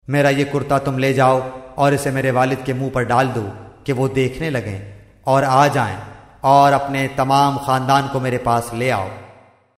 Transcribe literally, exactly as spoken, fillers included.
मेरा ये कुर्ता तुम ले जाओ और इसे मेरे वालिद के मुंह पर डाल दो कि वो देखने लगें और आ जाएं और अपने तमाम ख़ानदान को मेरे पास ले आओ।